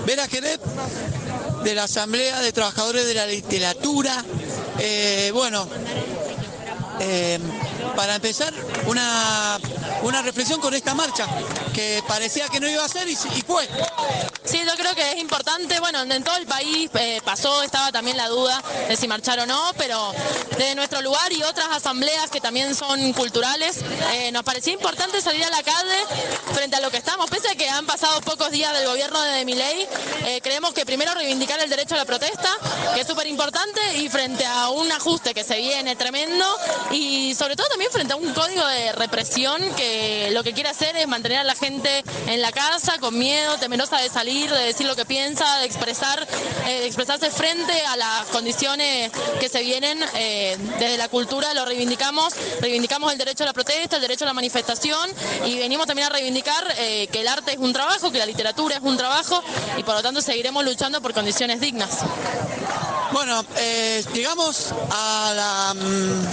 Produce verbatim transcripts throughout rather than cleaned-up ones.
Vera Jerez, de la Asamblea de Trabajadores de la Literatura. Eh, bueno, eh, para empezar, una, una reflexión con esta marcha, que parecía que no iba a ser y, y fue. Sí, yo creo que es importante, bueno, en todo el país eh, pasó, estaba también la duda de si marchar o no, pero desde nuestro lugar y otras asambleas que también son culturales, eh, nos parecía importante salir a la calle frente a lo que estamos, pese a que han pasado pocos días del gobierno de Milei, eh, creemos que primero reivindicar el derecho a la protesta, que es súper importante, y frente a un ajuste que se viene tremendo, y sobre todo también frente a un código de represión que lo que quiere hacer es mantener a la gente en la casa con miedo, temerosa de salir, de decir lo que piensa, de expresar, eh, de expresarse frente a las condiciones que se vienen. Eh, desde la cultura lo reivindicamos, reivindicamos el derecho a la protesta, el derecho a la manifestación, y venimos también a reivindicar eh, que el arte es un trabajo, que la literatura es un trabajo, y por lo tanto seguiremos luchando por condiciones dignas. Bueno, eh, llegamos a la... Mmm...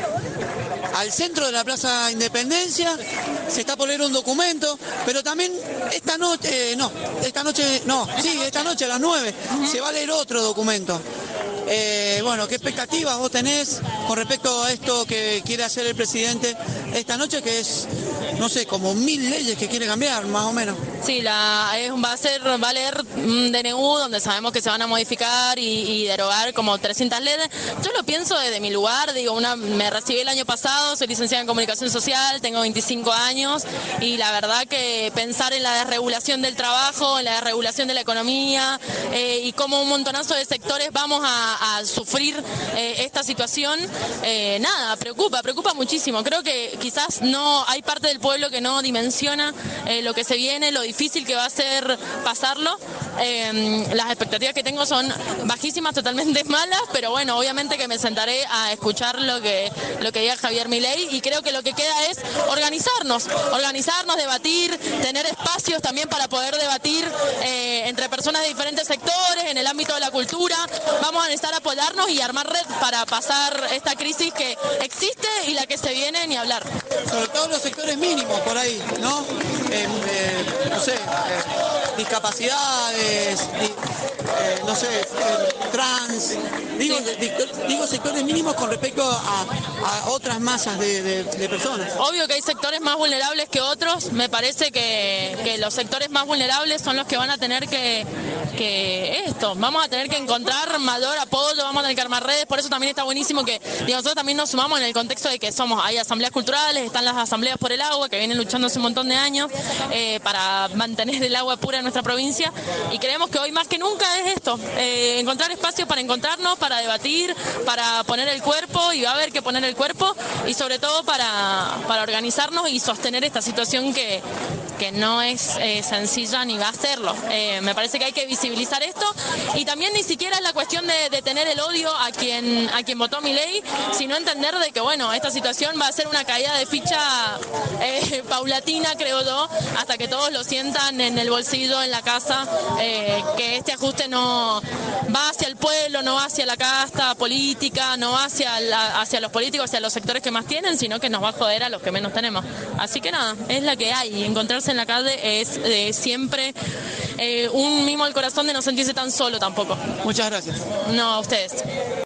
al centro de la Plaza Independencia, se está por leer un documento, pero también esta noche, eh, no, esta noche, no, sí, esta noche a las nueve, uh-huh. se va a leer otro documento. Eh, bueno, ¿qué expectativas vos tenés con respecto a esto que quiere hacer el presidente esta noche, que es, no sé, como mil leyes que quiere cambiar, más o menos? Sí, la, es, va a ser, va a leer un D N U donde sabemos que se van a modificar y, y derogar como trescientas leyes. Yo lo pienso desde mi lugar, digo, una, me recibí el año pasado, soy licenciada en Comunicación Social, tengo veinticinco años, y la verdad que pensar en la desregulación del trabajo, en la desregulación de la economía, eh, y cómo un montonazo de sectores vamos a, a sufrir eh, esta situación, eh, nada, preocupa, preocupa muchísimo. Creo que quizás no hay parte del pueblo que no dimensiona eh, lo que se viene, lo difícil que va a ser pasarlo. Eh, las expectativas que tengo son bajísimas, totalmente malas, pero bueno, obviamente que me sentaré a escuchar lo que, lo que diga Javier Milei, y creo que lo que queda es organizarnos, organizarnos, debatir, tener espacios también para poder debatir eh, entre personas de diferentes sectores, en el ámbito de la cultura. Vamos a necesitar apoyarnos y armar red para pasar esta crisis que existe y la que se viene, ni hablar. Sobre todo los sectores mínimos por ahí, ¿no? Eh, eh, no sé, eh, discapacidades, di, eh, no sé, eh, trans, digo, sí. di, digo sectores mínimos con respecto a, a otras masas de, de, de personas. Obvio que hay sectores más vulnerables que otros, me parece que, que los sectores más vulnerables son los que van a tener que, que esto, vamos a tener que encontrar mayor apoyo, vamos a tener que armar redes, por eso también está buenísimo que digo, nosotros también nos sumamos en el contexto de que somos, hay asambleas culturales, están las asambleas por el agua, que vienen luchando hace un montón de años eh, para mantener el agua pura en nuestra provincia, y creemos que hoy más que nunca es esto, eh, encontrar espacios para encontrarnos, para debatir, para poner el cuerpo, y va a haber que poner el cuerpo, y sobre todo para, para organizarnos y sostener esta situación que, que no es eh, sencilla ni va a serlo. Eh, me parece que hay que visibilizar esto, y también ni siquiera es la cuestión de, de tener el odio a quien, a quien votó Milei, sino entender de que bueno, esta situación va a ser una caída de ficha eh, paulatina, creo yo, hasta que todos lo sientan en el bolsillo, en la casa, eh, que este ajuste no va hacia el pueblo, no va hacia la casta política, no va hacia, la, hacia los políticos, hacia los sectores que más tienen, sino que nos va a joder a los que menos tenemos. Así que nada, es la que hay. Encontrarse en la calle es eh, siempre eh, un mimo al corazón de no sentirse tan solo tampoco. Muchas gracias. No, a ustedes.